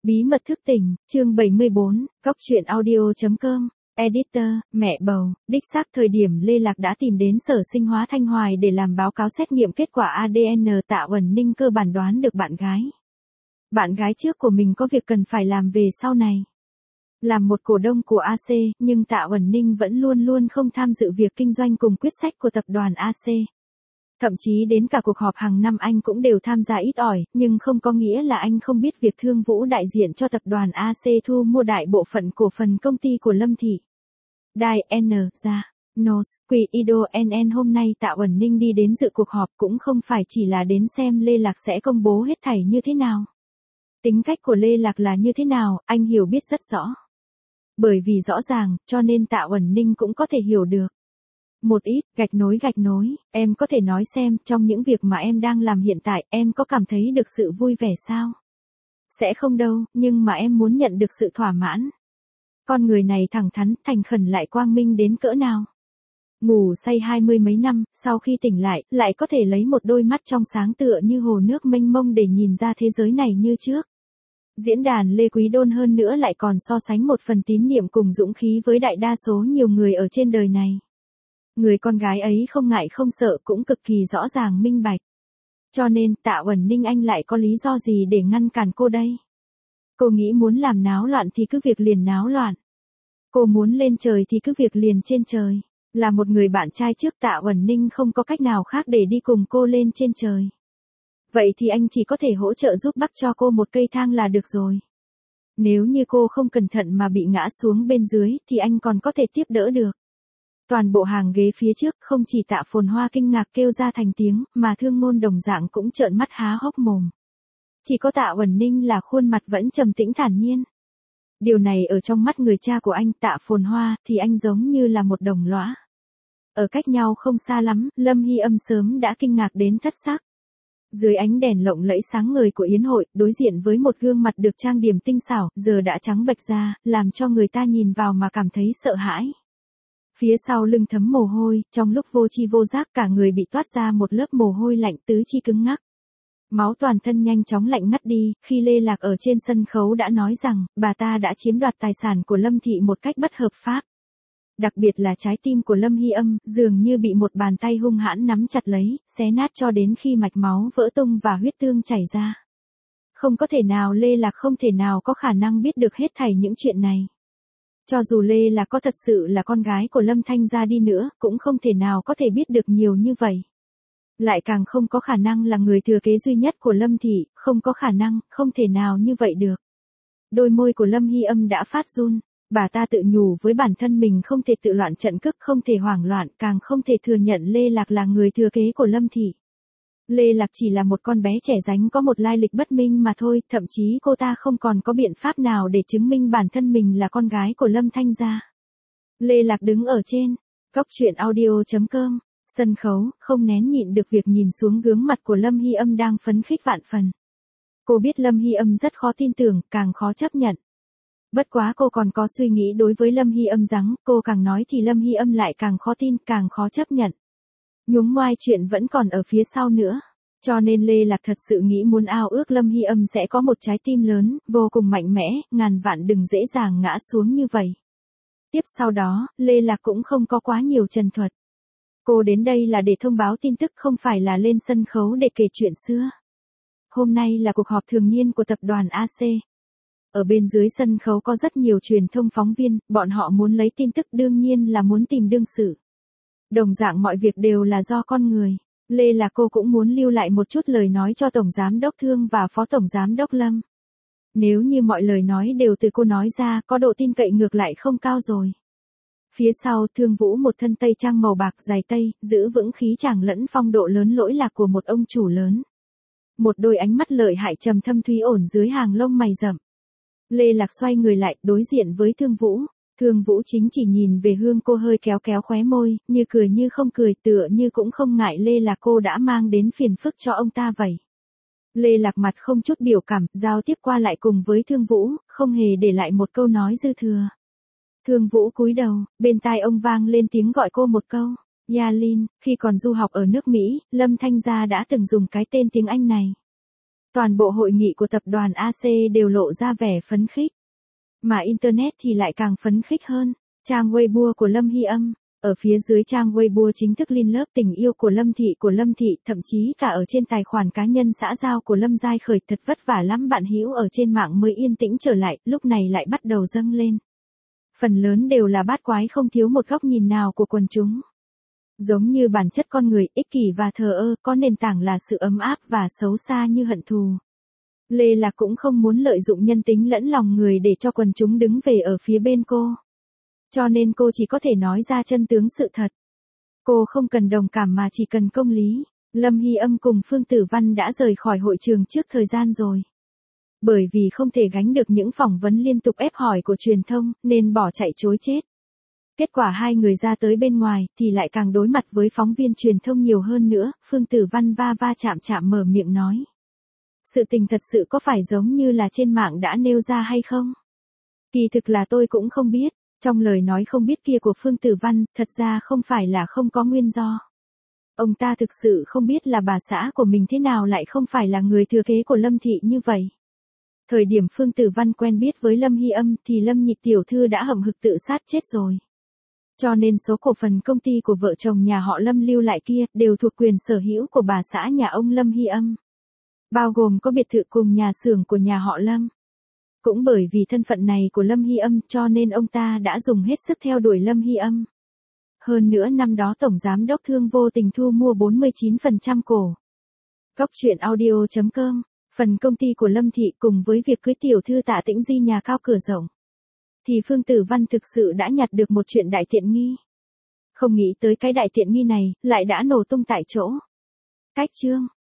Bí mật thức tỉnh, chương 74, Cóc truyện audio.com, Editor, mẹ bầu, đích xác thời điểm Lê Lạc đã tìm đến Sở Sinh hóa Thanh Hoài để làm báo cáo xét nghiệm kết quả ADN. Tạ Uẩn Ninh cơ bản đoán được bạn gái trước của mình có việc cần phải làm về sau này. Làm một cổ đông của AC, nhưng Tạ Uẩn Ninh vẫn luôn luôn không tham dự việc kinh doanh cùng quyết sách của tập đoàn AC. Thậm chí đến cả cuộc họp hàng năm anh cũng đều tham gia ít ỏi, nhưng không có nghĩa là anh không biết việc Thương Vũ đại diện cho tập đoàn AC thu mua đại bộ phận cổ phần công ty của Lâm Thị. Đài N. ra. Nos, Quỳ Ido NN hôm nay Tạ Uẩn Ninh đi đến dự cuộc họp cũng không phải chỉ là đến xem Lê Lạc sẽ công bố hết thảy như thế nào. Tính cách của Lê Lạc là như thế nào, anh hiểu biết rất rõ. Bởi vì rõ ràng, cho nên Tạ Uẩn Ninh cũng có thể hiểu được. Một ít, gạch nối, em có thể nói xem, trong những việc mà em đang làm hiện tại, em có cảm thấy được sự vui vẻ sao? Sẽ không đâu, nhưng mà em muốn nhận được sự thỏa mãn. Con người này thẳng thắn, thành khẩn lại quang minh đến cỡ nào? Ngủ say 20 mấy năm, sau khi tỉnh lại có thể lấy một đôi mắt trong sáng tựa như hồ nước mênh mông để nhìn ra thế giới này như trước. Diễn đàn Lê Quý Đôn hơn nữa lại còn so sánh một phần tín niệm cùng dũng khí với đại đa số nhiều người ở trên đời này. Người con gái ấy không ngại không sợ cũng cực kỳ rõ ràng minh bạch. Cho nên Tạ Uẩn Ninh anh lại có lý do gì để ngăn cản cô đây? Cô nghĩ muốn làm náo loạn thì cứ việc liền náo loạn. Cô muốn lên trời thì cứ việc liền trên trời. Là một người bạn trai trước Tạ Uẩn Ninh không có cách nào khác để đi cùng cô lên trên trời. Vậy thì anh chỉ có thể hỗ trợ giúp bắc cho cô một cây thang là được rồi. Nếu như cô không cẩn thận mà bị ngã xuống bên dưới thì anh còn có thể tiếp đỡ được. Toàn bộ hàng ghế phía trước không chỉ Tạ Phồn Hoa kinh ngạc kêu ra thành tiếng, mà Thương Ngôn đồng dạng cũng trợn mắt há hốc mồm. Chỉ có Tạ Uẩn Ninh là khuôn mặt vẫn trầm tĩnh thản nhiên. Điều này ở trong mắt người cha của anh Tạ Phồn Hoa thì anh giống như là một đồng lõa. Ở cách nhau không xa lắm, Lâm Hy Âm sớm đã kinh ngạc đến thất sắc. Dưới ánh đèn lộng lẫy sáng ngời của yến hội, đối diện với một gương mặt được trang điểm tinh xảo, giờ đã trắng bệch ra, làm cho người ta nhìn vào mà cảm thấy sợ hãi. Phía sau lưng thấm mồ hôi, trong lúc vô tri vô giác cả người bị toát ra một lớp mồ hôi lạnh tứ chi cứng ngắc. Máu toàn thân nhanh chóng lạnh ngắt đi, khi Lê Lạc ở trên sân khấu đã nói rằng, bà ta đã chiếm đoạt tài sản của Lâm Thị một cách bất hợp pháp. Đặc biệt là trái tim của Lâm Hy Âm, dường như bị một bàn tay hung hãn nắm chặt lấy, xé nát cho đến khi mạch máu vỡ tung và huyết tương chảy ra. Không có thể nào Lê Lạc không thể nào có khả năng biết được hết thảy những chuyện này. Cho dù Lê Lạc có thật sự là con gái của Lâm Thanh gia đi nữa, cũng không thể nào có thể biết được nhiều như vậy. Lại càng không có khả năng là người thừa kế duy nhất của Lâm Thị, không có khả năng, không thể nào như vậy được. Đôi môi của Lâm Hy Âm đã phát run, bà ta tự nhủ với bản thân mình không thể tự loạn trận cước, không thể hoảng loạn, càng không thể thừa nhận Lê Lạc là người thừa kế của Lâm Thị. Lê Lạc chỉ là một con bé trẻ ránh có một lai lịch bất minh mà thôi, thậm chí cô ta không còn có biện pháp nào để chứng minh bản thân mình là con gái của Lâm Thanh gia. Lê Lạc đứng ở trên, Cóc truyện audio.com, sân khấu, không nén nhịn được việc nhìn xuống gương mặt của Lâm Hy Âm đang phấn khích vạn phần. Cô biết Lâm Hy Âm rất khó tin tưởng, càng khó chấp nhận. Bất quá cô còn có suy nghĩ đối với Lâm Hy Âm rằng, cô càng nói thì Lâm Hy Âm lại càng khó tin, càng khó chấp nhận. Nhúng ngoai chuyện vẫn còn ở phía sau nữa. Cho nên Lê Lạc thật sự nghĩ muốn ao ước Lâm Hy Âm sẽ có một trái tim lớn, vô cùng mạnh mẽ, ngàn vạn đừng dễ dàng ngã xuống như vậy. Tiếp sau đó, Lê Lạc cũng không có quá nhiều trần thuật. Cô đến đây là để thông báo tin tức, không phải là lên sân khấu để kể chuyện xưa. Hôm nay là cuộc họp thường niên của tập đoàn AC. Ở bên dưới sân khấu có rất nhiều truyền thông phóng viên, bọn họ muốn lấy tin tức đương nhiên là muốn tìm đương sự. Đồng dạng mọi việc đều là do con người. Lê Lạc cô cũng muốn lưu lại một chút lời nói cho Tổng Giám đốc Thương và Phó Tổng Giám đốc Lâm. Nếu như mọi lời nói đều từ cô nói ra, có độ tin cậy ngược lại không cao rồi. Phía sau Thương Vũ một thân tây trang màu bạc dài tây, giữ vững khí chàng lẫn phong độ lớn lỗi lạc của một ông chủ lớn. Một đôi ánh mắt lợi hại trầm thâm thúy ổn dưới hàng lông mày rậm. Lê Lạc xoay người lại, đối diện với Thương Vũ. Thương Vũ chính chỉ nhìn về hướng cô hơi kéo kéo khóe môi, như cười như không cười, tựa như cũng không ngại Lê Lạc cô đã mang đến phiền phức cho ông ta vậy. Lê Lạc mặt không chút biểu cảm, giao tiếp qua lại cùng với Thương Vũ, không hề để lại một câu nói dư thừa. Thương Vũ cúi đầu, bên tai ông vang lên tiếng gọi cô một câu, Yalin, khi còn du học ở nước Mỹ, Lâm Thanh gia đã từng dùng cái tên tiếng Anh này. Toàn bộ hội nghị của tập đoàn AC đều lộ ra vẻ phấn khích. Mà Internet thì lại càng phấn khích hơn. Trang Weibo của Lâm Hy Âm. Ở phía dưới trang Weibo chính thức Lin Lớp tình yêu của Lâm Thị, thậm chí cả ở trên tài khoản cá nhân xã giao của Lâm Giai Khởi, thật vất vả lắm bạn hữu ở trên mạng mới yên tĩnh trở lại, lúc này lại bắt đầu dâng lên. Phần lớn đều là bát quái, không thiếu một góc nhìn nào của quần chúng. Giống như bản chất con người ích kỷ và thờ ơ, có nền tảng là sự ấm áp và xấu xa như hận thù. Lê Lạc cũng không muốn lợi dụng nhân tính lẫn lòng người để cho quần chúng đứng về ở phía bên cô. Cho nên cô chỉ có thể nói ra chân tướng sự thật. Cô không cần đồng cảm mà chỉ cần công lý. Lâm Hy Âm cùng Phương Tử Văn đã rời khỏi hội trường trước thời gian rồi. Bởi vì không thể gánh được những phỏng vấn liên tục ép hỏi của truyền thông, nên bỏ chạy chối chết. Kết quả hai người ra tới bên ngoài, thì lại càng đối mặt với phóng viên truyền thông nhiều hơn nữa. Phương Tử Văn va va chạm mở miệng nói. Sự tình thật sự có phải giống như là trên mạng đã nêu ra hay không? Kỳ thực là tôi cũng không biết. Trong lời nói không biết kia của Phương Tử Văn, thật ra không phải là không có nguyên do. Ông ta thực sự không biết là bà xã của mình thế nào lại không phải là người thừa kế của Lâm Thị như vậy. Thời điểm Phương Tử Văn quen biết với Lâm Hy Âm thì Lâm Nhị tiểu thư đã hậm hực tự sát chết rồi. Cho nên số cổ phần công ty của vợ chồng nhà họ Lâm lưu lại kia đều thuộc quyền sở hữu của bà xã nhà ông Lâm Hy Âm. Bao gồm có biệt thự cùng nhà xưởng của nhà họ Lâm. Cũng bởi vì thân phận này của Lâm Hy Âm cho nên ông ta đã dùng hết sức theo đuổi Lâm Hy Âm. Hơn nữa năm đó Tổng Giám đốc Thương vô tình thu mua 49% cổ. Cóc truyện audio.com, phần công ty của Lâm Thị cùng với việc cưới tiểu thư Tạ Tĩnh Di nhà cao cửa rộng. Thì Phương Tử Văn thực sự đã nhặt được một chuyện đại tiện nghi. Không nghĩ tới cái đại tiện nghi này lại đã nổ tung tại chỗ. Cách chương.